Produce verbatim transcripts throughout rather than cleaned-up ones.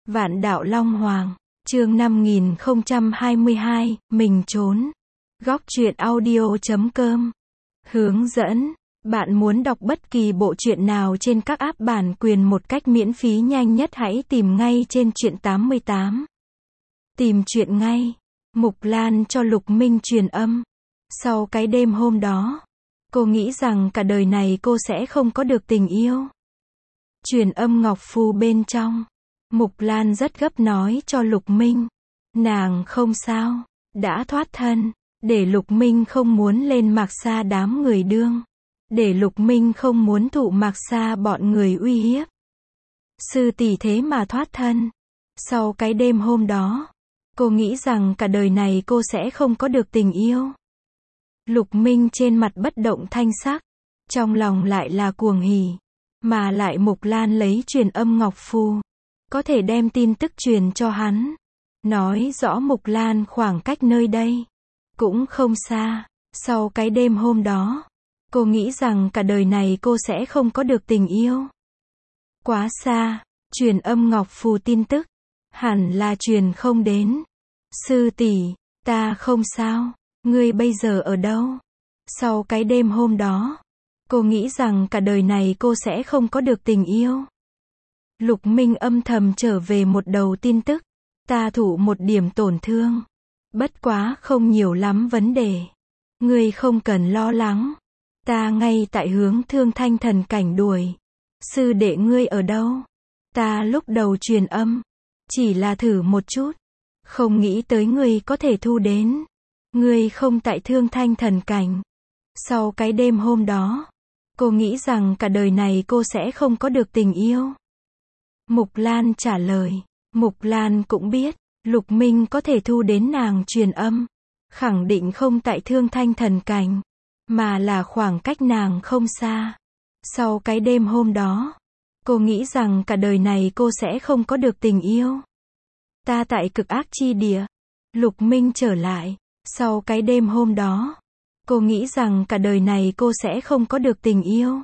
Vạn đạo Long Hoàng, chương năm nghìn không trăm hai mươi hai, mình trốn. Góc truyện audio chấm com. Hướng dẫn. Bạn muốn đọc bất kỳ bộ truyện nào trên các app bản quyền một cách miễn phí nhanh nhất hãy tìm ngay trên truyện tám mươi tám. Tìm truyện ngay. Mục Lan cho Lục Minh truyền âm. Sau cái đêm hôm đó, cô nghĩ rằng cả đời này cô sẽ không có được tình yêu. Truyền âm ngọc phù bên trong. Mục Lan rất gấp nói cho Lục Minh. Nàng không sao, đã thoát thân. Để Lục Minh không muốn lên Mạc Sa đám người đương. Để Lục Minh không muốn thụ Mạc Sa bọn người uy hiếp. Sư tỷ thế mà thoát thân. Sau cái đêm hôm đó, cô nghĩ rằng cả đời này cô sẽ không có được tình yêu. Lục Minh trên mặt bất động thanh sắc, trong lòng lại là cuồng hỉ. Mà lại Mục Lan lấy truyền âm ngọc phù, có thể đem tin tức truyền cho hắn. Nói rõ Mục Lan khoảng cách nơi đây cũng không xa. Sau cái đêm hôm đó, cô nghĩ rằng cả đời này cô sẽ không có được tình yêu. Quá xa, truyền âm ngọc phù tin tức, hẳn là truyền không đến. Sư tỷ, ta không sao, ngươi bây giờ ở đâu? Sau cái đêm hôm đó, cô nghĩ rằng cả đời này cô sẽ không có được tình yêu. Lục Minh âm thầm trở về một đầu tin tức. Ta thụ một điểm tổn thương. Bất quá không nhiều lắm vấn đề. Ngươi không cần lo lắng. Ta ngay tại hướng Thương Thanh Thần Cảnh đuổi. Sư đệ ngươi ở đâu? Ta lúc đầu truyền âm, chỉ là thử một chút. Không nghĩ tới ngươi có thể thu đến. Ngươi không tại Thương Thanh Thần Cảnh. Sau cái đêm hôm đó, cô nghĩ rằng cả đời này cô sẽ không có được tình yêu. Mục Lan trả lời. Mục Lan cũng biết, Lục Minh có thể thu đến nàng truyền âm. Khẳng định không tại Thương Thanh Thần Cảnh, mà là khoảng cách nàng không xa. Sau cái đêm hôm đó, cô nghĩ rằng cả đời này cô sẽ không có được tình yêu. Ta tại cực ác chi địa. Lục Minh trở lại. Sau cái đêm hôm đó, cô nghĩ rằng cả đời này cô sẽ không có được tình yêu.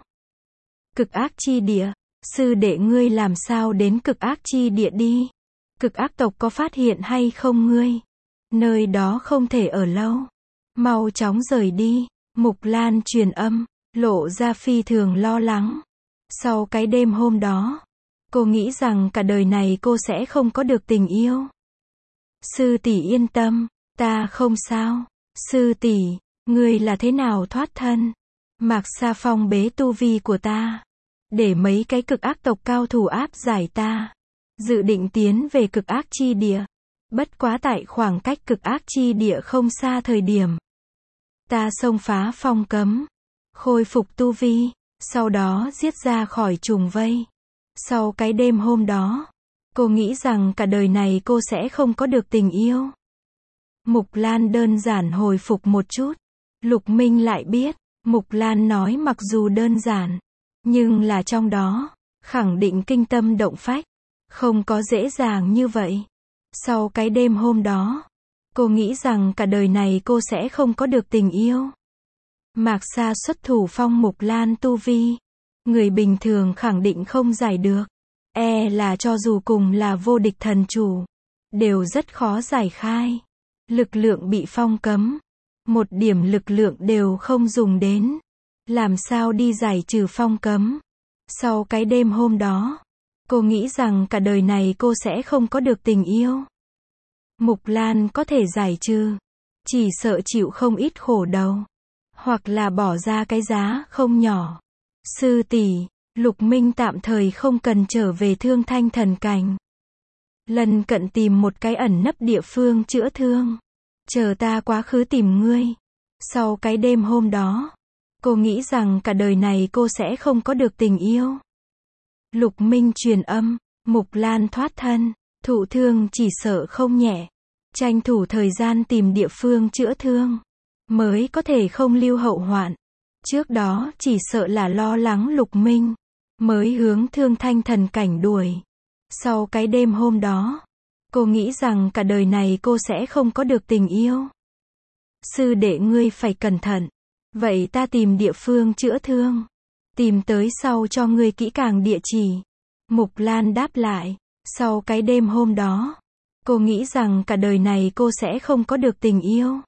Cực ác chi địa. Sư đệ ngươi làm sao đến cực ác chi địa đi? Cực ác tộc có phát hiện hay không ngươi? Nơi đó không thể ở lâu. Mau chóng rời đi. Mục Lan truyền âm, lộ ra phi thường lo lắng. Sau cái đêm hôm đó, cô nghĩ rằng cả đời này cô sẽ không có được tình yêu. Sư tỷ yên tâm, ta không sao. Sư tỷ, ngươi là thế nào thoát thân? Mạc Sa phong bế tu vi của ta. Để mấy cái cực ác tộc cao thủ áp giải ta. Dự định tiến về cực ác chi địa. Bất quá tại khoảng cách cực ác chi địa không xa thời điểm. Ta xông phá phong cấm. Khôi phục tu vi. Sau đó giết ra khỏi trùng vây. Sau cái đêm hôm đó, cô nghĩ rằng cả đời này cô sẽ không có được tình yêu. Mục Lan đơn giản hồi phục một chút. Lục Minh lại biết, Mục Lan nói mặc dù đơn giản, nhưng là trong đó, khẳng định kinh tâm động phách. Không có dễ dàng như vậy. Sau cái đêm hôm đó, cô nghĩ rằng cả đời này cô sẽ không có được tình yêu. Mạc Sa xuất thủ phong Mục Lan tu vi. Người bình thường khẳng định không giải được. E là cho dù cùng là vô địch thần chủ, đều rất khó giải khai. Lực lượng bị phong cấm. Một điểm lực lượng đều không dùng đến. Làm sao đi giải trừ phong cấm? Sau cái đêm hôm đó, cô nghĩ rằng cả đời này cô sẽ không có được tình yêu. Mục Lan có thể giải trừ. Chỉ sợ chịu không ít khổ đầu. Hoặc là bỏ ra cái giá không nhỏ. Sư tỷ, Lục Minh tạm thời không cần trở về Thương Thanh Thần Cảnh. Lần cận tìm một cái ẩn nấp địa phương chữa thương. Chờ ta quá khứ tìm ngươi. Sau cái đêm hôm đó, cô nghĩ rằng cả đời này cô sẽ không có được tình yêu. Lục Minh truyền âm, Mục Lan thoát thân, thụ thương chỉ sợ không nhẹ. Tranh thủ thời gian tìm địa phương chữa thương, mới có thể không lưu hậu hoạn. Trước đó chỉ sợ là lo lắng Lục Minh, mới hướng Thương Thanh Thần Cảnh đuổi. Sau cái đêm hôm đó, cô nghĩ rằng cả đời này cô sẽ không có được tình yêu. Sư đệ ngươi phải cẩn thận. Vậy ta tìm địa phương chữa thương. Tìm tới sau cho ngươi kỹ càng địa chỉ. Mục Lan đáp lại. Sau cái đêm hôm đó, cô nghĩ rằng cả đời này cô sẽ không có được tình yêu.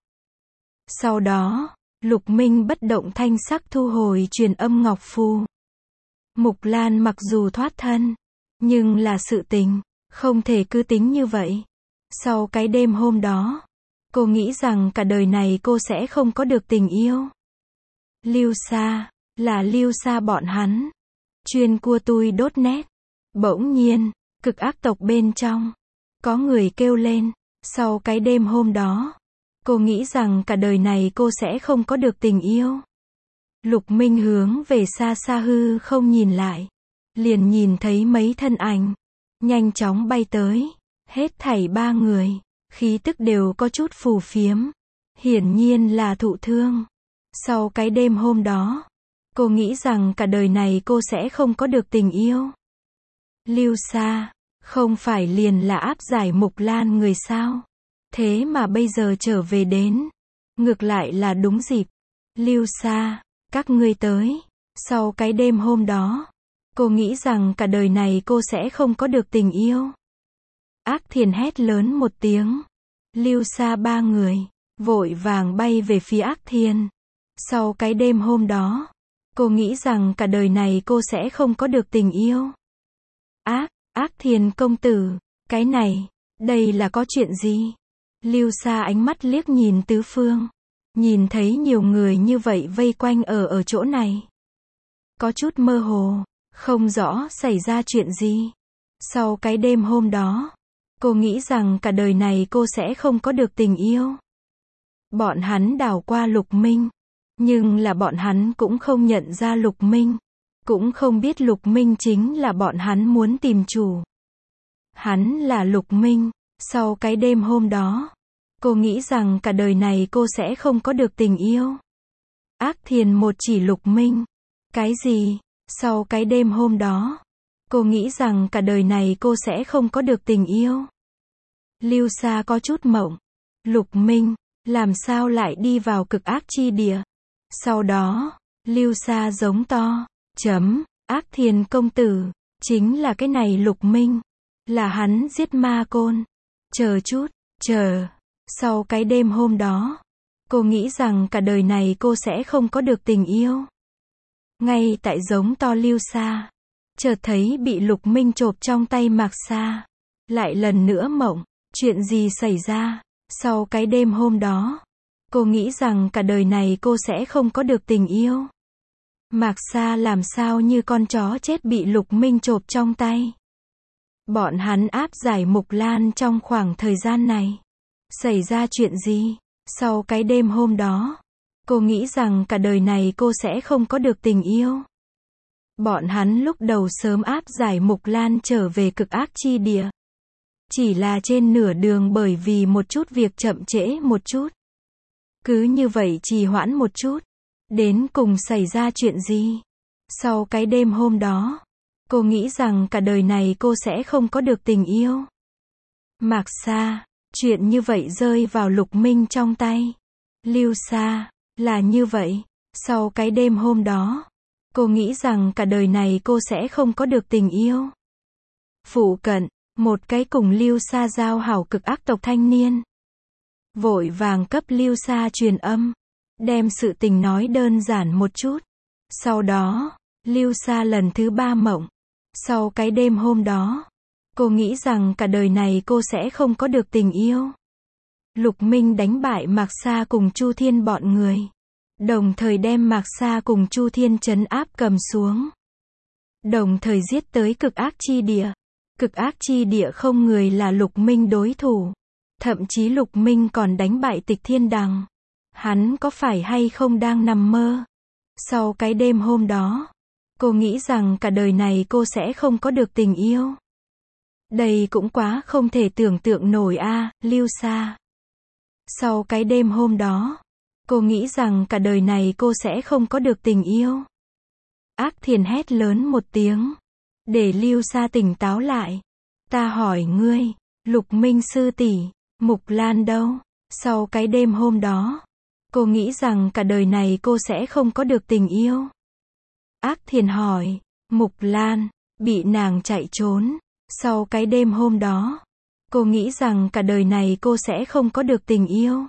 Sau đó, Lục Minh bất động thanh sắc thu hồi truyền âm ngọc phù. Mục Lan mặc dù thoát thân, nhưng là sự tình, không thể cứ tính như vậy. Sau cái đêm hôm đó, cô nghĩ rằng cả đời này cô sẽ không có được tình yêu. Lưu Sa, là Lưu Sa bọn hắn. Chuyên cua tui đốt nét. Bỗng nhiên, cực ác tộc bên trong, có người kêu lên. Sau cái đêm hôm đó, cô nghĩ rằng cả đời này cô sẽ không có được tình yêu. Lục Minh hướng về xa xa hư không nhìn lại. Liền nhìn thấy mấy thân ảnh, nhanh chóng bay tới. Hết thảy ba người, khí tức đều có chút phù phiếm. Hiển nhiên là thụ thương. Sau cái đêm hôm đó, cô nghĩ rằng cả đời này cô sẽ không có được tình yêu. Lưu Sa, không phải liền là áp giải Mục Lan người sao? Thế mà bây giờ trở về đến. Ngược lại là đúng dịp. Lưu Sa, các ngươi tới. Sau cái đêm hôm đó, cô nghĩ rằng cả đời này cô sẽ không có được tình yêu. Ác Thiền hét lớn một tiếng. Lưu Sa ba người, vội vàng bay về phía Ác Thiền. Sau cái đêm hôm đó, cô nghĩ rằng cả đời này cô sẽ không có được tình yêu. Ác, Ác Thiền công tử, cái này, đây là có chuyện gì? Lưu Sa ánh mắt liếc nhìn tứ phương. Nhìn thấy nhiều người như vậy vây quanh ở ở chỗ này. Có chút mơ hồ, không rõ xảy ra chuyện gì. Sau cái đêm hôm đó, cô nghĩ rằng cả đời này cô sẽ không có được tình yêu. Bọn hắn đảo qua Lục Minh. Nhưng là bọn hắn cũng không nhận ra Lục Minh. Cũng không biết Lục Minh chính là bọn hắn muốn tìm chủ. Hắn là Lục Minh. Sau cái đêm hôm đó, cô nghĩ rằng cả đời này cô sẽ không có được tình yêu. Ác Thiền một chỉ Lục Minh. Cái gì? Sau cái đêm hôm đó, cô nghĩ rằng cả đời này cô sẽ không có được tình yêu. Lưu Sa có chút mộng. Lục Minh, làm sao lại đi vào cực ác chi địa? Sau đó, Lưu Sa giống to. Chấm, Ác Thiền công tử, chính là cái này Lục Minh. Là hắn giết Ma Côn. Chờ chút, chờ. Sau cái đêm hôm đó, cô nghĩ rằng cả đời này cô sẽ không có được tình yêu. Ngay tại giống to Lưu Sa, chợt thấy bị Lục Minh chộp trong tay Mạc Sa. Lại lần nữa mộng, chuyện gì xảy ra? Sau cái đêm hôm đó, cô nghĩ rằng cả đời này cô sẽ không có được tình yêu. Mạc Sa làm sao như con chó chết bị Lục Minh chộp trong tay. Bọn hắn áp giải Mục Lan trong khoảng thời gian này. Xảy ra chuyện gì? Sau cái đêm hôm đó, cô nghĩ rằng cả đời này cô sẽ không có được tình yêu. Bọn hắn lúc đầu sớm áp giải Mục Lan trở về cực ác chi địa. Chỉ là trên nửa đường bởi vì một chút việc chậm trễ một chút. Cứ như vậy trì hoãn một chút. Đến cùng xảy ra chuyện gì? Sau cái đêm hôm đó, cô nghĩ rằng cả đời này cô sẽ không có được tình yêu. Mạc Sa, chuyện như vậy rơi vào Lục Minh trong tay. Lưu Sa, là như vậy. Sau cái đêm hôm đó, cô nghĩ rằng cả đời này cô sẽ không có được tình yêu. Phụ cận, một cái cùng Lưu Sa giao hảo cực ác tộc thanh niên. Vội vàng cấp Lưu Sa truyền âm. Đem sự tình nói đơn giản một chút. Sau đó, Lưu Sa lần thứ ba mộng. Sau cái đêm hôm đó, cô nghĩ rằng cả đời này cô sẽ không có được tình yêu. Lục Minh đánh bại Mạc Sa cùng Chu Thiên bọn người. Đồng thời đem Mạc Sa cùng Chu Thiên trấn áp cầm xuống. Đồng thời giết tới cực ác chi địa. Cực ác chi địa không người là Lục Minh đối thủ. Thậm chí Lục Minh còn đánh bại Tịch Thiên Đằng. Hắn có phải hay không đang nằm mơ? Sau cái đêm hôm đó, cô nghĩ rằng cả đời này cô sẽ không có được tình yêu. Đây cũng quá không thể tưởng tượng nổi a, à, Lưu Sa. Sau cái đêm hôm đó, cô nghĩ rằng cả đời này cô sẽ không có được tình yêu. Ác Thiền hét lớn một tiếng, để Lưu Sa tỉnh táo lại. Ta hỏi ngươi, Lục Minh sư tỷ, Mục Lan đâu? Sau cái đêm hôm đó, cô nghĩ rằng cả đời này cô sẽ không có được tình yêu. Ác Thiền hỏi, Mục Lan, bị nàng chạy trốn. Sau cái đêm hôm đó, cô nghĩ rằng cả đời này cô sẽ không có được tình yêu.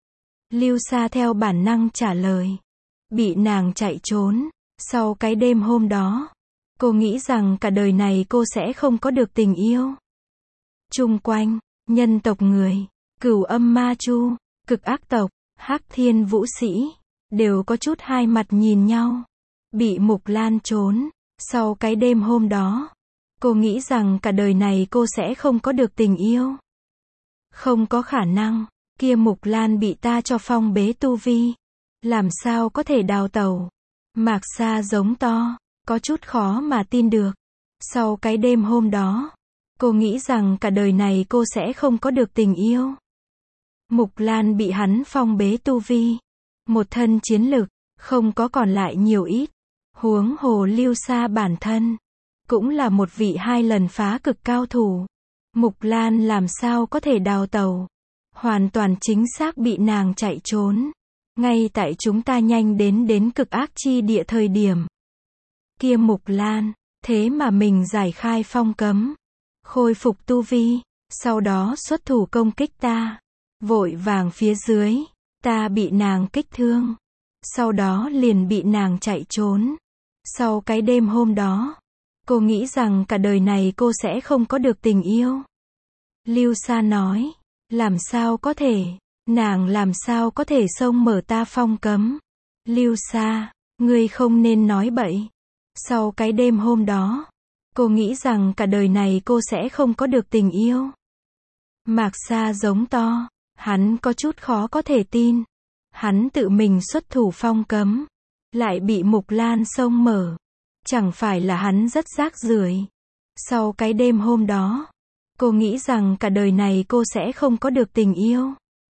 Lưu Sa theo bản năng trả lời. Bị nàng chạy trốn. Sau cái đêm hôm đó, cô nghĩ rằng cả đời này cô sẽ không có được tình yêu. Chung quanh, nhân tộc người, Cửu Âm Ma Chu, Cực Ác tộc, Hắc Thiên Vũ Sĩ, đều có chút hai mặt nhìn nhau. Bị Mục Lan trốn. Sau cái đêm hôm đó, cô nghĩ rằng cả đời này cô sẽ không có được tình yêu. Không có khả năng, kia Mục Lan bị ta cho phong bế tu vi. Làm sao có thể đào tẩu? Mạc Sa giống to, có chút khó mà tin được. Sau cái đêm hôm đó, cô nghĩ rằng cả đời này cô sẽ không có được tình yêu. Mục Lan bị hắn phong bế tu vi. Một thân chiến lực, không có còn lại nhiều ít. Huống hồ Lưu Sa bản thân, cũng là một vị hai lần phá cực cao thủ. Mục Lan làm sao có thể đào tẩu? Hoàn toàn chính xác bị nàng chạy trốn. Ngay tại chúng ta nhanh đến đến cực ác chi địa thời điểm. Kia Mục Lan, thế mà mình giải khai phong cấm. Khôi phục tu vi, sau đó xuất thủ công kích ta. Vội vàng phía dưới, ta bị nàng kích thương. Sau đó liền bị nàng chạy trốn. Sau cái đêm hôm đó, cô nghĩ rằng cả đời này cô sẽ không có được tình yêu. Lưu Sa nói, làm sao có thể, nàng làm sao có thể xông mở ta phong cấm. Lưu Sa, ngươi không nên nói bậy. Sau cái đêm hôm đó, cô nghĩ rằng cả đời này cô sẽ không có được tình yêu. Mạc Sa giống to, hắn có chút khó có thể tin. Hắn tự mình xuất thủ phong cấm, lại bị Mục Lan xông mở. Chẳng phải là hắn rất rác rưởi. Sau cái đêm hôm đó, cô nghĩ rằng cả đời này cô sẽ không có được tình yêu.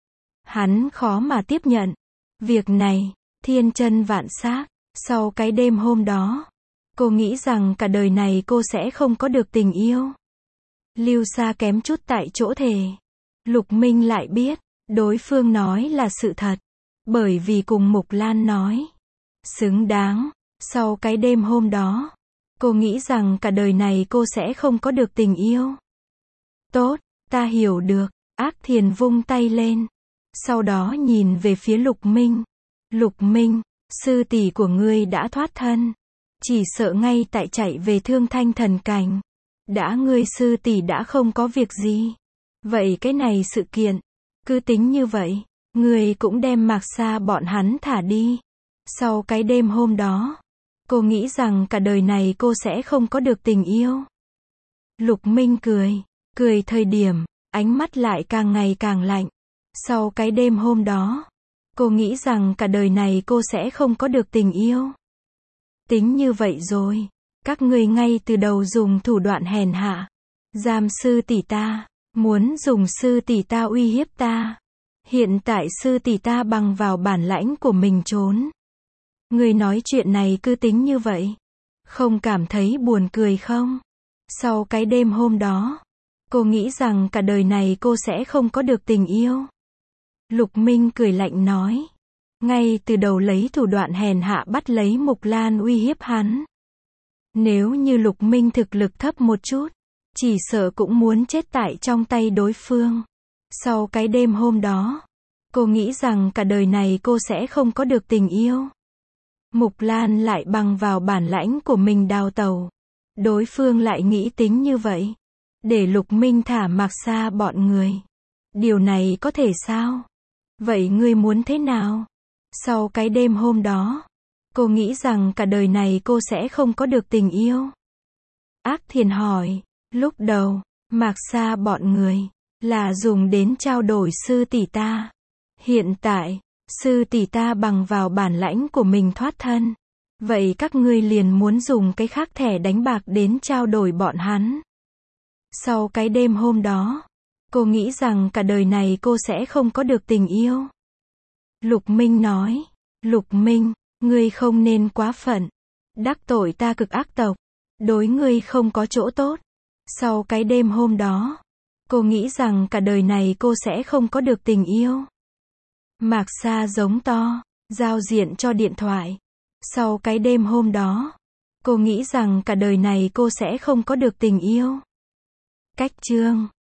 Hắn khó mà tiếp nhận. Việc này, thiên chân vạn xác. Sau cái đêm hôm đó, cô nghĩ rằng cả đời này cô sẽ không có được tình yêu. Lưu Sa kém chút tại chỗ thề. Lục Minh lại biết, đối phương nói là sự thật. Bởi vì cùng Mục Lan nói. Xứng đáng. Sau cái đêm hôm đó, cô nghĩ rằng cả đời này cô sẽ không có được tình yêu. Tốt, ta hiểu được. Ác Thiền vung tay lên. Sau đó nhìn về phía Lục Minh. Lục Minh, sư tỷ của ngươi đã thoát thân. Chỉ sợ ngay tại chạy về Thương Thanh thần cảnh. Đã ngươi sư tỷ đã không có việc gì. Vậy cái này sự kiện, cứ tính như vậy, ngươi cũng đem Mạc Sa bọn hắn thả đi. Sau cái đêm hôm đó, cô nghĩ rằng cả đời này cô sẽ không có được tình yêu. Lục Minh cười, cười thời điểm, ánh mắt lại càng ngày càng lạnh. Sau cái đêm hôm đó, cô nghĩ rằng cả đời này cô sẽ không có được tình yêu. Tính như vậy rồi, các ngươi ngay từ đầu dùng thủ đoạn hèn hạ, giam sư tỷ ta, muốn dùng sư tỷ ta uy hiếp ta. Hiện tại sư tỷ ta bằng vào bản lãnh của mình trốn. Ngươi nói chuyện này cứ tính như vậy, không cảm thấy buồn cười không? Sau cái đêm hôm đó, cô nghĩ rằng cả đời này cô sẽ không có được tình yêu. Lục Minh cười lạnh nói. Ngay từ đầu lấy thủ đoạn hèn hạ bắt lấy Mục Lan uy hiếp hắn. Nếu như Lục Minh thực lực thấp một chút, chỉ sợ cũng muốn chết tại trong tay đối phương. Sau cái đêm hôm đó, cô nghĩ rằng cả đời này cô sẽ không có được tình yêu. Mục Lan lại bằng vào bản lãnh của mình đào tẩu. Đối phương lại nghĩ tính như vậy. Để Lục Minh thả Mạc Sa bọn người. Điều này có thể sao? Vậy ngươi muốn thế nào? Sau cái đêm hôm đó, cô nghĩ rằng cả đời này cô sẽ không có được tình yêu. Ác Thiền hỏi, lúc đầu, Mạc Sa bọn người, là dùng đến trao đổi sư tỷ ta. Hiện tại, sư tỷ ta bằng vào bản lãnh của mình thoát thân. Vậy các ngươi liền muốn dùng cái khác thẻ đánh bạc đến trao đổi bọn hắn. Sau cái đêm hôm đó, cô nghĩ rằng cả đời này cô sẽ không có được tình yêu. Lục Minh nói, Lục Minh, ngươi không nên quá phận. Đắc tội ta Cực Ác tộc, đối ngươi không có chỗ tốt. Sau cái đêm hôm đó, cô nghĩ rằng cả đời này cô sẽ không có được tình yêu. Mạc Sa giống to, giao diện cho điện thoại. Sau cái đêm hôm đó, cô nghĩ rằng cả đời này cô sẽ không có được tình yêu. Cách chương